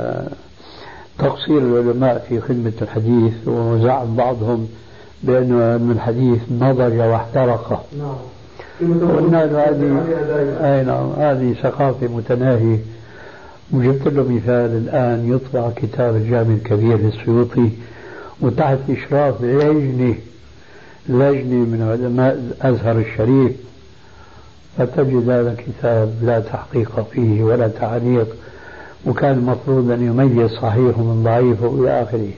S3: تقصير العلماء في خدمة الحديث، وزعم بعضهم بأنه من الحديث نضج واحترق. والناس هذه ثقافة متناهية. وجبت له مثال الآن يطبع كتاب الجامع الكبير للسيوطي وتحت إشراف لجنة من علماء الأزهر الشريف، فتجد هذا الكتاب لا تحقيق فيه ولا تعليق، وكان المفروض أن يميز صحيح من ضعيف وإلى آخره.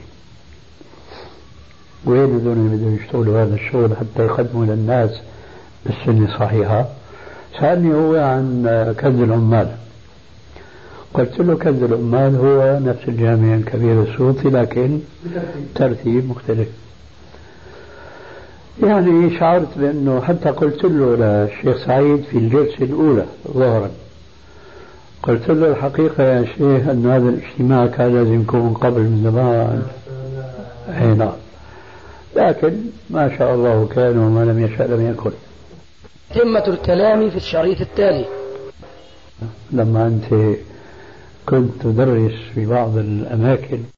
S3: وين هذول اللي بدهم يشتغلوا هذا الشغل حتى يقدموا للناس السنة صحيحة؟ سألني هو عن كنز العمال. قلت له كنز العمال هو نفس الجامع الكبير السيوطي لكن ترتيب مختلف. يعني شعرت بأنه حتى قلت له للشيخ سعيد في الجلسة الأولى ظهرا، قلت له الحقيقة يا شيخ أن هذا الاجتماع كان لازم يكون قبل من زمان. نعم، لكن ما شاء الله كان وما لم يشاء لم يكن.
S1: تمة الكلام في الشريط التالي.
S3: لما أنت كنت تدرس في بعض الأماكن